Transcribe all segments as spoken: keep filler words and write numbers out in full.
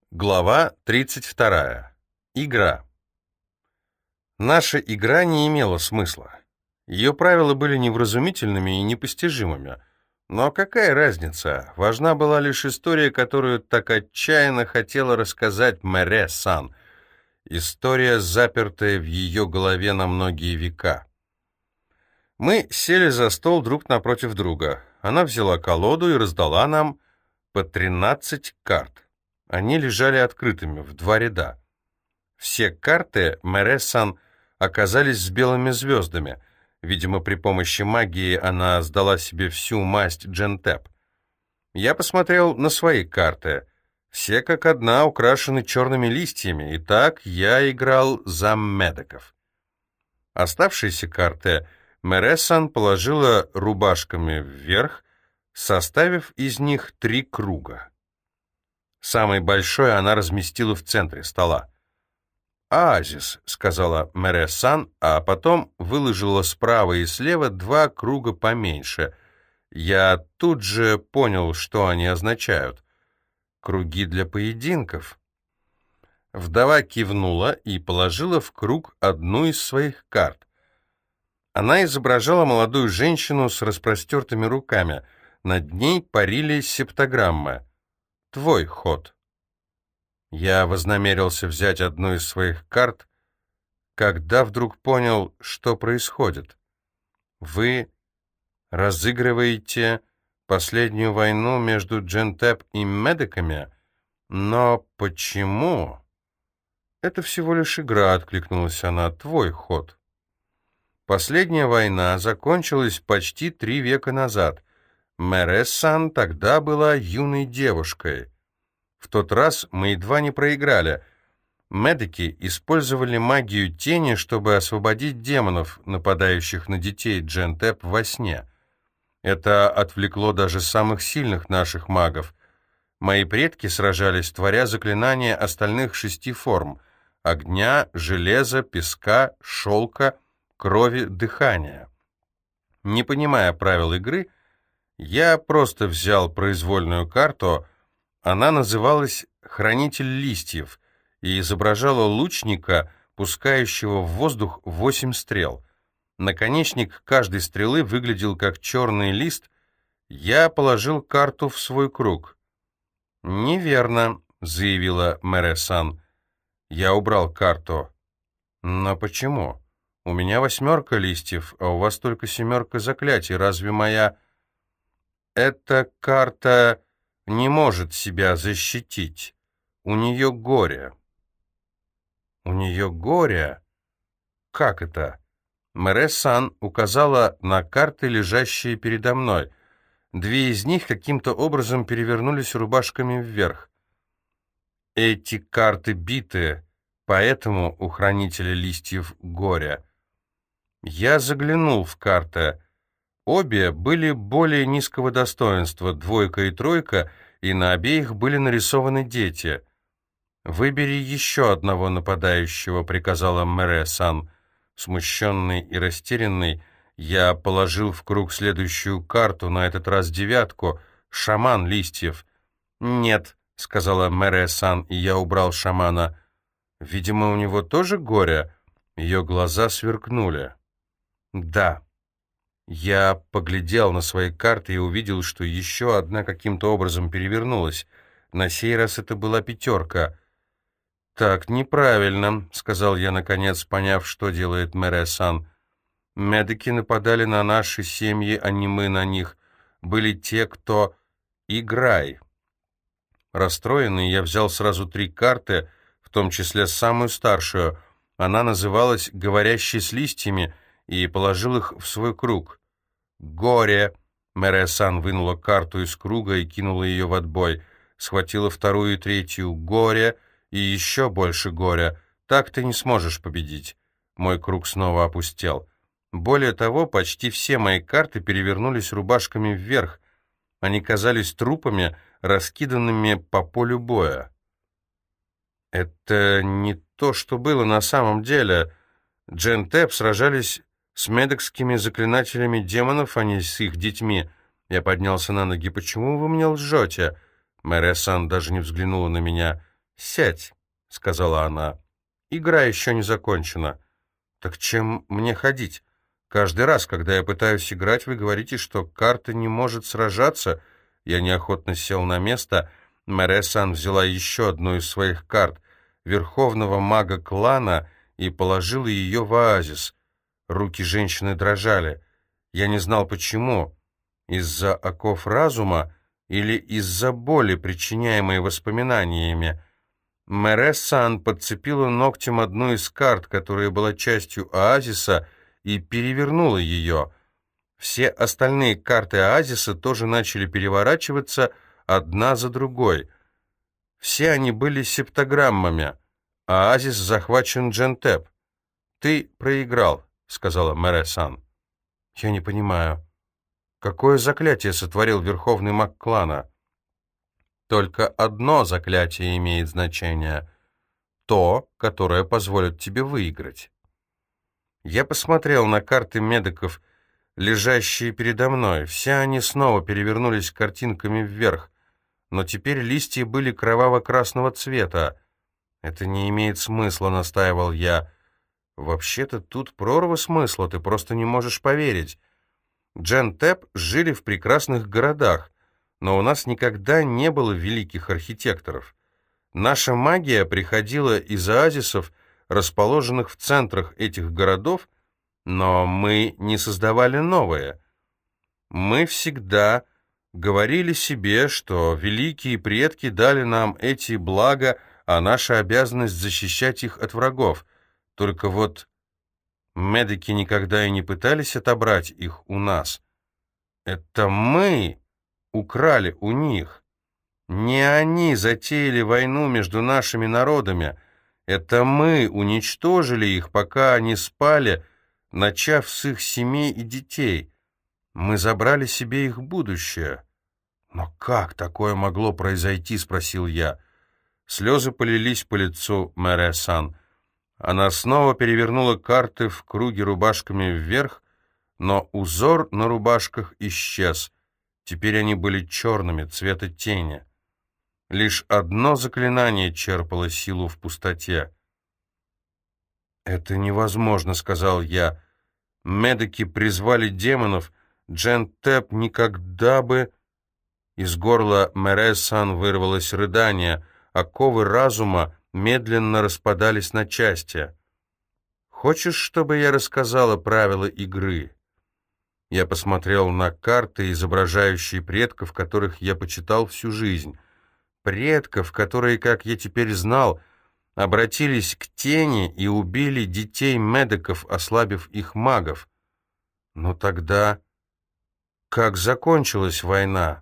Глава тридцать вторая. Игра. Наша игра не имела смысла. Ее правила были невразумительными и непостижимыми. Но какая разница? Важна была лишь история, которую так отчаянно хотела рассказать Мэре-сан. История, запертая в ее голове на многие века. Мы сели за стол друг напротив друга. Она взяла колоду и раздала нам по тринадцать карт. Они лежали открытыми, в два ряда. Все карты Мэре-сан оказались с белыми звездами. Видимо, при помощи магии она сдала себе всю масть Джентеп. Я посмотрел на свои карты. Все как одна украшены черными листьями. Итак, я играл за медиков. Оставшиеся карты Мэре-сан положила рубашками вверх, составив из них три круга. Самый большой она разместила в центре стола. «Оазис», — сказала Мэре-сан, а потом выложила справа и слева два круга поменьше. Я тут же понял, что они означают. Круги для поединков. Вдова кивнула и положила в круг одну из своих карт. Она изображала молодую женщину с распростертыми руками. Над ней парили септаграммы. «Твой ход». Я вознамерился взять одну из своих карт, когда вдруг понял, что происходит. Вы разыгрываете последнюю войну между Джентеп и медиками, но почему? Это всего лишь игра, откликнулась она, твой ход. Последняя война закончилась почти три века назад. Мэре-сан тогда была юной девушкой. В тот раз мы едва не проиграли. Медики использовали магию тени, чтобы освободить демонов, нападающих на детей Джентеп во сне. Это отвлекло даже самых сильных наших магов. Мои предки сражались, творя заклинания остальных шести форм — огня, железа, песка, шелка, крови, дыхания. Не понимая правил игры, я просто взял произвольную карту. Она называлась «Хранитель листьев» и изображала лучника, пускающего в воздух восемь стрел. Наконечник каждой стрелы выглядел как черный лист. Я положил карту в свой круг. «Неверно», — заявила Мэре-сан. Я убрал карту. «Но почему? У меня восьмерка листьев, а у вас только семерка заклятий. Разве моя...» «Эта карта не может себя защитить. У нее горе». «У нее горе? Как это?» Мэре-сан указала на карты, лежащие передо мной. Две из них каким-то образом перевернулись рубашками вверх. «Эти карты биты, поэтому у хранителя листьев горе». Я заглянул в карты. Обе были более низкого достоинства, двойка и тройка, и на обеих были нарисованы дети. «Выбери еще одного нападающего», — приказала Мэре-сан. Смущенный и растерянный, я положил в круг следующую карту, на этот раз девятку, шаман листьев. «Нет», — сказала Мэре-сан, и я убрал шамана. «Видимо, у него тоже горе?» Ее глаза сверкнули. «Да». Я поглядел на свои карты и увидел, что еще одна каким-то образом перевернулась. На сей раз это была пятерка. «Так, неправильно», — сказал я, наконец, поняв, что делает Мэре-сан. «Медики нападали на наши семьи, а не мы на них. Были те, кто... Играй». Расстроенный, я взял сразу три карты, в том числе самую старшую. Она называлась «Говорящий с листьями», и положил их в свой круг. «Горе!» Мэре-сан вынула карту из круга и кинула ее в отбой. Схватила вторую и третью. «Горе!» И еще больше горя. Так ты не сможешь победить. Мой круг снова опустел. Более того, почти все мои карты перевернулись рубашками вверх. Они казались трупами, раскиданными по полю боя. Это не то, что было на самом деле. Джентеп сражались с медикскими заклинателями демонов, а не с их детьми. Я поднялся на ноги. «Почему вы мне лжете?» Мэре-сан даже не взглянула на меня. «Сядь», — сказала она. «Игра еще не закончена». «Так чем мне ходить? Каждый раз, когда я пытаюсь играть, вы говорите, что карта не может сражаться». Я неохотно сел на место. Мэре-сан взяла еще одну из своих карт, верховного мага клана, и положила ее в оазис. Руки женщины дрожали. Я не знал, почему. Из-за оков разума или из-за боли, причиняемой воспоминаниями. Мэре-сан подцепила ногтем одну из карт, которая была частью оазиса, и перевернула ее. Все остальные карты оазиса тоже начали переворачиваться одна за другой. Все они были септограммами. Оазис захвачен Джентеп. «Ты проиграл», — сказала Мэре-сан. «Я не понимаю. Какое заклятие сотворил верховный маг клана?» «Только одно заклятие имеет значение. То, которое позволит тебе выиграть». Я посмотрел на карты медиков, лежащие передо мной. Все они снова перевернулись картинками вверх, но теперь листья были кроваво-красного цвета. «Это не имеет смысла», — настаивал я. «Вообще-то тут прорва смысла, ты просто не можешь поверить. Джентеп жили в прекрасных городах, но у нас никогда не было великих архитекторов. Наша магия приходила из оазисов, расположенных в центрах этих городов, но мы не создавали новые. Мы всегда говорили себе, что великие предки дали нам эти блага, а наша обязанность защищать их от врагов. Только вот медики никогда и не пытались отобрать их у нас. Это мы украли у них. Не они затеяли войну между нашими народами. Это мы уничтожили их, пока они спали, начав с их семей и детей. Мы забрали себе их будущее». «Но как такое могло произойти?» — спросил я. Слезы полились по лицу Мэре-сан. Она снова перевернула карты в круге рубашками вверх, но узор на рубашках исчез. Теперь они были черными, цвета тени. Лишь одно заклинание черпало силу в пустоте. «Это невозможно», — сказал я. «Медики призвали демонов. Джентеп никогда бы...» Из горла Мэре-сан вырвалось рыдание. Оковы разума медленно распадались на части. «Хочешь, чтобы я рассказала правила игры?» Я посмотрел на карты, изображающие предков, которых я почитал всю жизнь. Предков, которые, как я теперь знал, обратились к тени и убили детей медиков, ослабив их магов. Но тогда как закончилась война?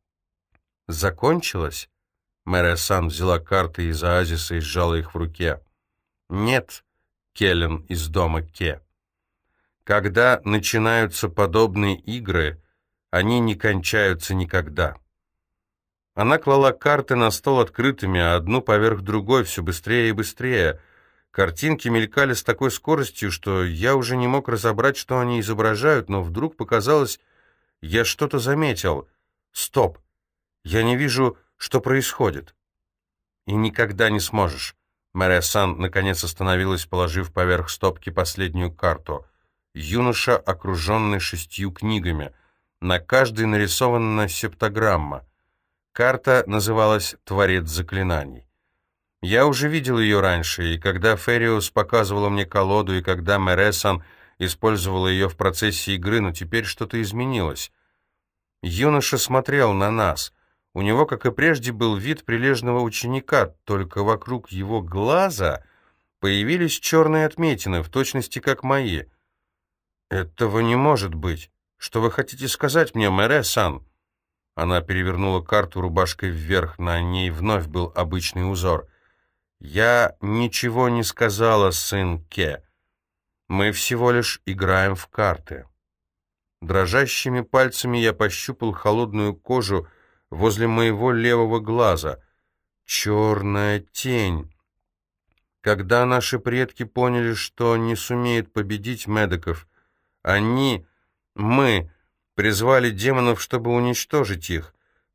Закончилась? Мэре-сан взяла карты из оазиса и сжала их в руке. Нет, Келлен из дома Ке. Когда начинаются подобные игры, они не кончаются никогда. Она клала карты на стол открытыми, а одну поверх другой, все быстрее и быстрее. Картинки мелькали с такой скоростью, что я уже не мог разобрать, что они изображают, но вдруг показалось, я что-то заметил. Стоп! Я не вижу, что происходит. И никогда не сможешь. Мэре-сан наконец остановилась, положив поверх стопки последнюю карту. Юноша, окруженный шестью книгами. На каждой нарисована септограмма. Карта называлась «Творец заклинаний». Я уже видел ее раньше, и когда Фериус показывала мне колоду, и когда Мэре-сан использовала ее в процессе игры, но теперь что-то изменилось. Юноша смотрел на нас. У него, как и прежде, был вид прилежного ученика, только вокруг его глаза появились черные отметины, в точности как мои. «Этого не может быть. Что вы хотите сказать мне, Мэре-сан?» Она перевернула карту рубашкой вверх, на ней вновь был обычный узор. «Я ничего не сказала, сын Ке. Мы всего лишь играем в карты». Дрожащими пальцами я пощупал холодную кожу возле моего левого глаза. Черная тень. Когда наши предки поняли, что не сумеют победить медиков, они, мы, призвали демонов, чтобы уничтожить их.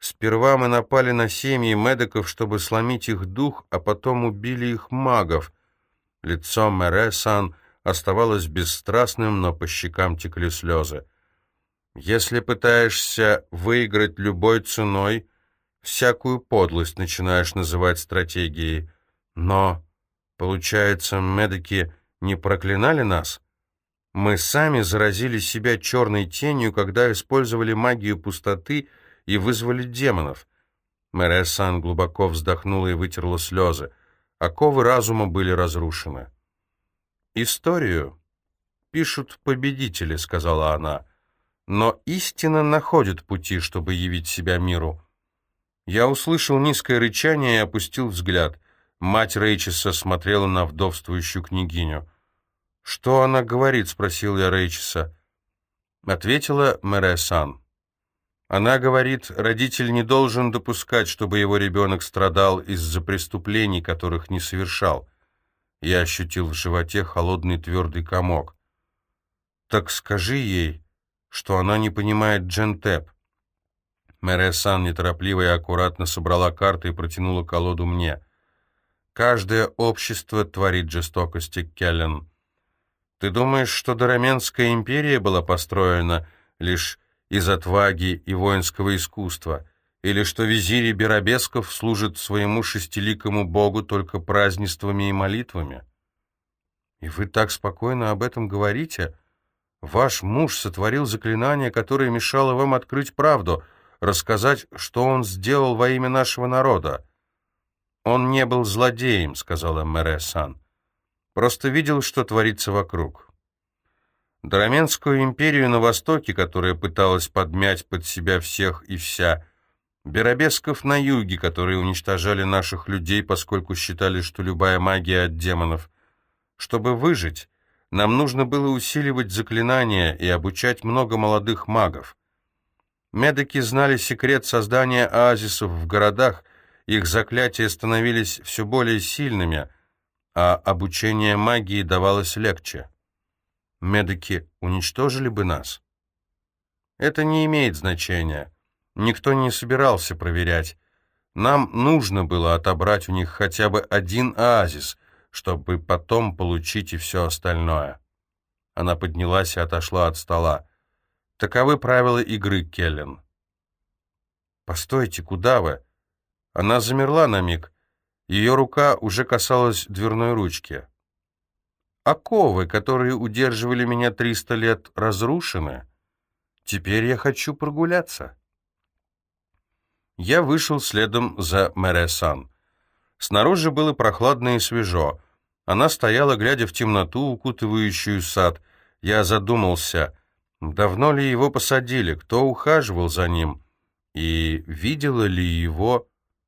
Сперва мы напали на семьи Медиков, чтобы сломить их дух, а потом убили их магов. Лицо Мэре-сан оставалось бесстрастным, но по щекам текли слезы. Если пытаешься выиграть любой ценой, всякую подлость начинаешь называть стратегией. Но, получается, Медики не проклинали нас? Мы сами заразили себя черной тенью, когда использовали магию пустоты и вызвали демонов. Мэре-сан глубоко вздохнула и вытерла слезы. Оковы разума были разрушены. «Историю пишут победители», — сказала она, — «но истина находит пути, чтобы явить себя миру». Я услышал низкое рычание и опустил взгляд. Мать Рейчеса смотрела на вдовствующую княгиню. «Что она говорит?» — спросил я Рейчеса. Ответила Мэре-сан. Она говорит, родитель не должен допускать, чтобы его ребенок страдал из-за преступлений, которых не совершал. Я ощутил в животе холодный твердый комок. «Так скажи ей, что она не понимает Джентеп». Мэре-сан неторопливо и аккуратно собрала карты и протянула колоду мне. «Каждое общество творит жестокости, Келлен. Ты думаешь, что Дораменская империя была построена лишь из отваги и воинского искусства, или что визири Беробесков служат своему шестиликому богу только празднествами и молитвами? И вы так спокойно об этом говорите? Ваш муж сотворил заклинание, которое мешало вам открыть правду, рассказать, что он сделал во имя нашего народа. Он не был злодеем», — сказала Мэре-сан. «Просто видел, что творится вокруг». Дораменскую империю на Востоке, которая пыталась подмять под себя всех и вся, Беробесков на юге, которые уничтожали наших людей, поскольку считали, что любая магия от демонов. Чтобы выжить, нам нужно было усиливать заклинания и обучать много молодых магов. Медики знали секрет создания оазисов в городах, их заклятия становились все более сильными, а обучение магии давалось легче. Медики уничтожили бы нас? Это не имеет значения. Никто не собирался проверять. Нам нужно было отобрать у них хотя бы один оазис, чтобы потом получить и все остальное. Она поднялась и отошла от стола. Таковы правила игры, Келлен. «Постойте, куда вы?» Она замерла на миг. Ее рука уже касалась дверной ручки. «Оковы, которые удерживали меня триста лет, разрушены. Теперь я хочу прогуляться». Я вышел следом за Мэре-сан. Снаружи было прохладно и свежо. Она стояла, глядя в темноту, укутывающую сад. Я задумался, давно ли его посадили, кто ухаживал за ним, и видела ли его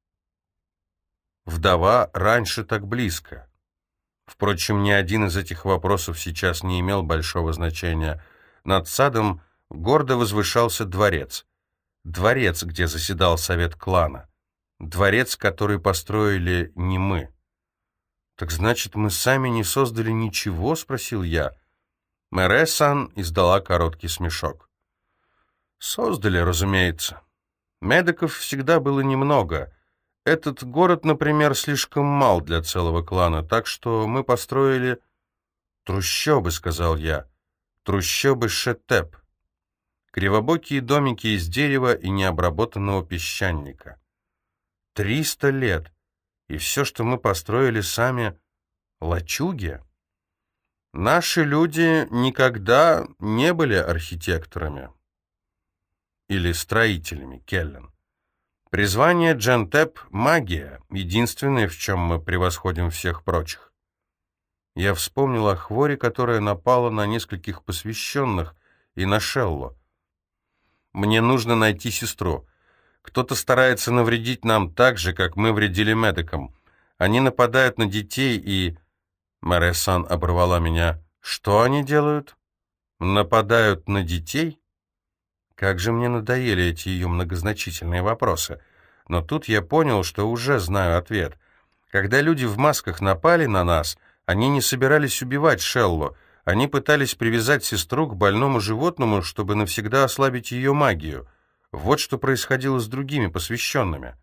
вдова раньше так близко. Впрочем, ни один из этих вопросов сейчас не имел большого значения. Над садом гордо возвышался дворец. Дворец, где заседал совет клана. Дворец, который построили не мы. «Так значит, мы сами не создали ничего?» — спросил я. Мэре-сан издала короткий смешок. «Создали, разумеется. Медиков всегда было немного. Этот город, например, слишком мал для целого клана, так что мы построили трущобы», — сказал я. «Трущобы Шетеп. Кривобокие домики из дерева и необработанного песчаника. Триста лет, и все, что мы построили сами, лачуги. Наши люди никогда не были архитекторами или строителями, Келлен. Призвание Джентеп — магия, единственное, в чем мы превосходим всех прочих». Я вспомнил о хвори, которая напала на нескольких посвященных, и на Шелло. «Мне нужно найти сестру. Кто-то старается навредить нам так же, как мы вредили медикам. Они нападают на детей и...» Мэре-сан оборвала меня. «Что они делают? Нападают на детей?» Как же мне надоели эти ее многозначительные вопросы. Но тут я понял, что уже знаю ответ. Когда люди в масках напали на нас, они не собирались убивать Шелло. Они пытались привязать сестру к больному животному, чтобы навсегда ослабить ее магию. Вот что происходило с другими посвященными.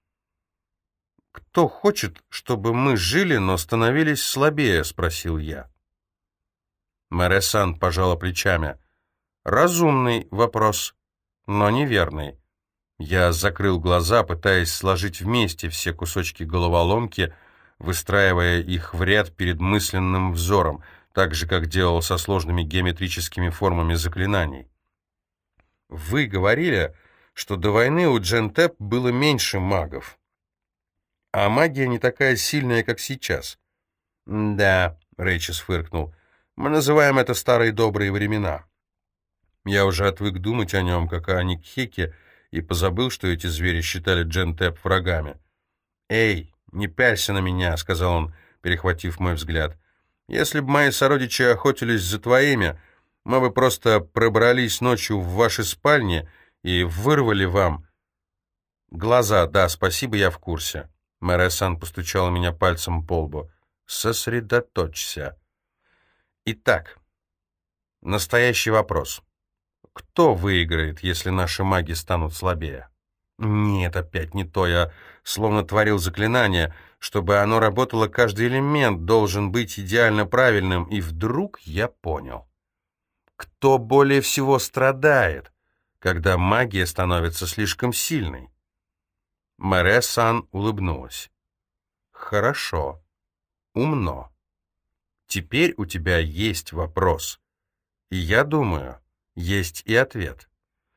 «Кто хочет, чтобы мы жили, но становились слабее?» — спросил я. Мэре-сан пожала плечами. «Разумный вопрос, но неверный». Я закрыл глаза, пытаясь сложить вместе все кусочки головоломки, выстраивая их в ряд перед мысленным взором, так же, как делал со сложными геометрическими формами заклинаний. «Вы говорили, что до войны у Джентеп было меньше магов, а магия не такая сильная, как сейчас». «Да», — Рейчес фыркнул, — «мы называем это старые добрые времена». Я уже отвык думать о нем, как о Никхеке, и позабыл, что эти звери считали Джентеп врагами. «Эй, не пялься на меня», — сказал он, перехватив мой взгляд. «Если бы мои сородичи охотились за твоими, мы бы просто пробрались ночью в ваши спальни и вырвали вам...» «Глаза, да, спасибо, я в курсе». Мэре-сан постучала меня пальцем по лбу. «Сосредоточься». Итак, настоящий вопрос. Кто выиграет, если наши маги станут слабее? Нет, опять не то. Я словно творил заклинание. Чтобы оно работало, каждый элемент должен быть идеально правильным. И вдруг я понял. Кто более всего страдает, когда магия становится слишком сильной? Мэре-сан улыбнулась. Хорошо. Умно. Теперь у тебя есть вопрос. И я думаю... Есть и ответ.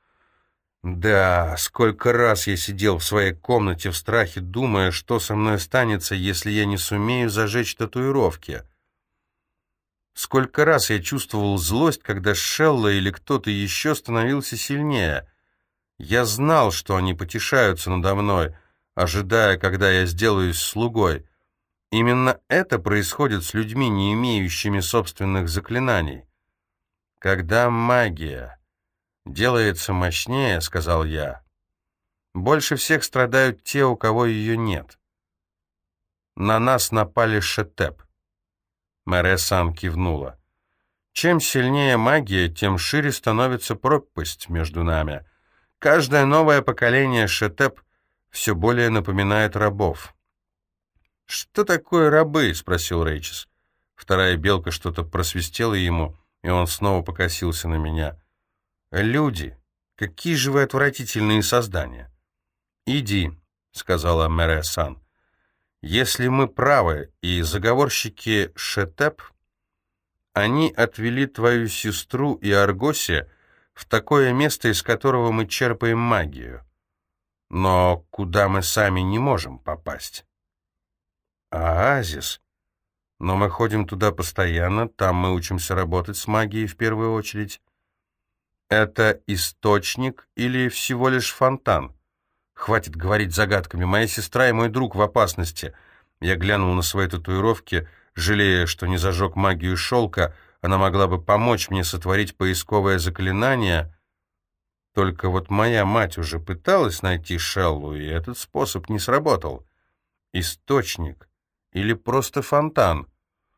Да, сколько раз я сидел в своей комнате в страхе, думая, что со мной станется, если я не сумею зажечь татуировки. Сколько раз я чувствовал злость, когда Шелла или кто-то еще становился сильнее. Я знал, что они потешаются надо мной, ожидая, когда я сделаюсь слугой. Именно это происходит с людьми, не имеющими собственных заклинаний. «Когда магия делается мощнее, — сказал я, — больше всех страдают те, у кого ее нет. На нас напали Шетеп». Мэре-сан кивнула. «Чем сильнее магия, тем шире становится пропасть между нами. Каждое новое поколение Шетеп все более напоминает рабов». «Что такое рабы?» — спросил Рейчес. Вторая белка что-то просвистела ему, и он снова покосился на меня. «Люди, какие же вы отвратительные создания!» «Иди», — сказала Мэре-сан. «Если мы правы, и заговорщики Шетеп, они отвели твою сестру и Аргоси в такое место, из которого мы черпаем магию, но куда мы сами не можем попасть». «Оазис? Но мы ходим туда постоянно, там мы учимся работать с магией в первую очередь. Это источник или всего лишь фонтан? Хватит говорить загадками, моя сестра и мой друг в опасности». Я глянул на свои татуировки, жалея, что не зажег магию шелка, она могла бы помочь мне сотворить поисковое заклинание. Только вот моя мать уже пыталась найти Шеллу, и этот способ не сработал. Источник или просто фонтан?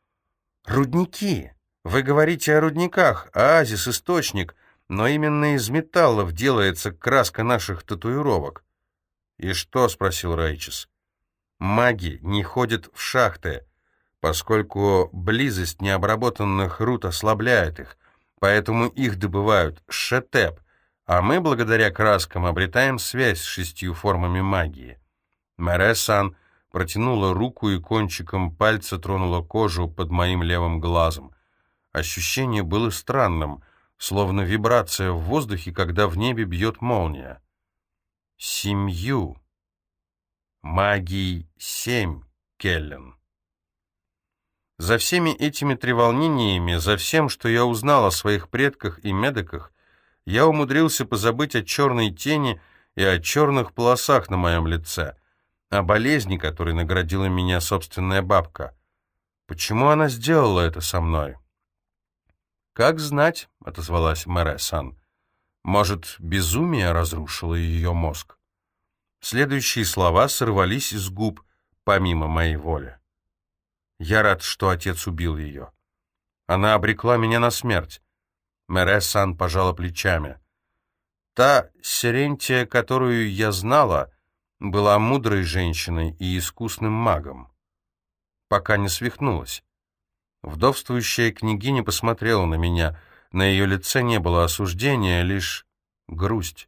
Рудники. Вы говорите о рудниках, оазис, источник, но именно из металлов делается краска наших татуировок. И что? — спросил Рейчес. Маги не ходят в шахты, поскольку близость необработанных руд ослабляет их, поэтому их добывают Шетеп, а мы, благодаря краскам, обретаем связь с шестью формами магии. Мэре-сан протянула руку и кончиком пальца тронула кожу под моим левым глазом. Ощущение было странным, словно вибрация в воздухе, когда в небе бьет молния. Семью. Магии семь, Келлен. За всеми этими треволнениями, за всем, что я узнал о своих предках и медиках, я умудрился позабыть о черной тени и о черных полосах на моем лице, о болезни, которой наградила меня собственная бабка. Почему она сделала это со мной? «Как знать», — отозвалась Мэре-сан. «Может, безумие разрушило ее мозг?» Следующие слова сорвались из губ, помимо моей воли. «Я рад, что отец убил ее. Она обрекла меня на смерть». Мэре-сан пожала плечами. Та Серентия, которую я знала, была мудрой женщиной и искусным магом, пока не свихнулась. Вдовствующая княгиня посмотрела на меня. На ее лице не было осуждения, лишь грусть.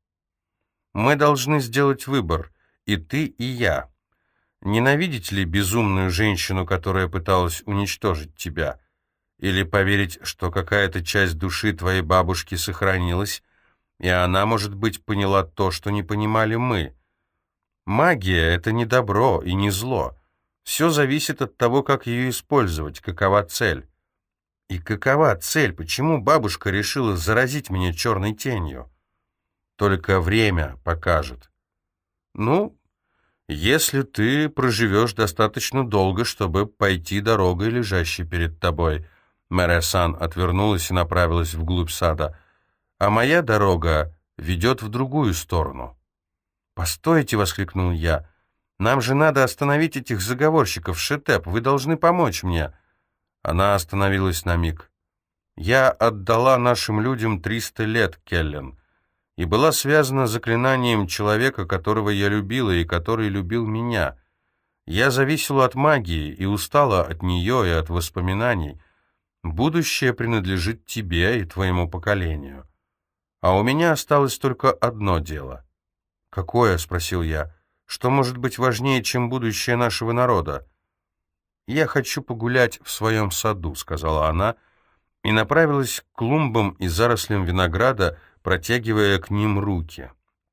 «Мы должны сделать выбор, и ты, и я. Ненавидеть ли безумную женщину, которая пыталась уничтожить тебя? Или поверить, что какая-то часть души твоей бабушки сохранилась, и она, может быть, поняла то, что не понимали мы? Магия — это не добро и не зло. Все зависит от того, как ее использовать, какова цель». «И какова цель? Почему бабушка решила заразить меня черной тенью?» «Только время покажет». «Ну, если ты проживешь достаточно долго, чтобы пойти дорогой, лежащей перед тобой». Мэре-сан отвернулась и направилась вглубь сада. «А моя дорога ведет в другую сторону». «Постойте!» — воскликнул я. «Нам же надо остановить этих заговорщиков, Шетеп. Вы должны помочь мне». Она остановилась на миг. «Я отдала нашим людям триста лет, Келлен, и была связана заклинанием человека, которого я любила и который любил меня. Я зависела от магии и устала от нее и от воспоминаний. Будущее принадлежит тебе и твоему поколению. А у меня осталось только одно дело». «Какое?» — спросил я. «Что может быть важнее, чем будущее нашего народа?» «Я хочу погулять в своем саду», — сказала она, и направилась к клумбам и зарослям винограда, протягивая к ним руки.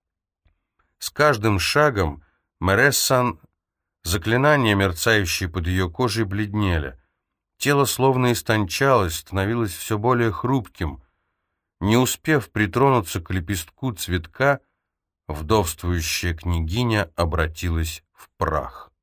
С каждым шагом Мэре-сан, заклинания, мерцающие под ее кожей, бледнели. Тело словно истончалось, становилось все более хрупким. Не успев притронуться к лепестку цветка, вдовствующая княгиня обратилась в прах.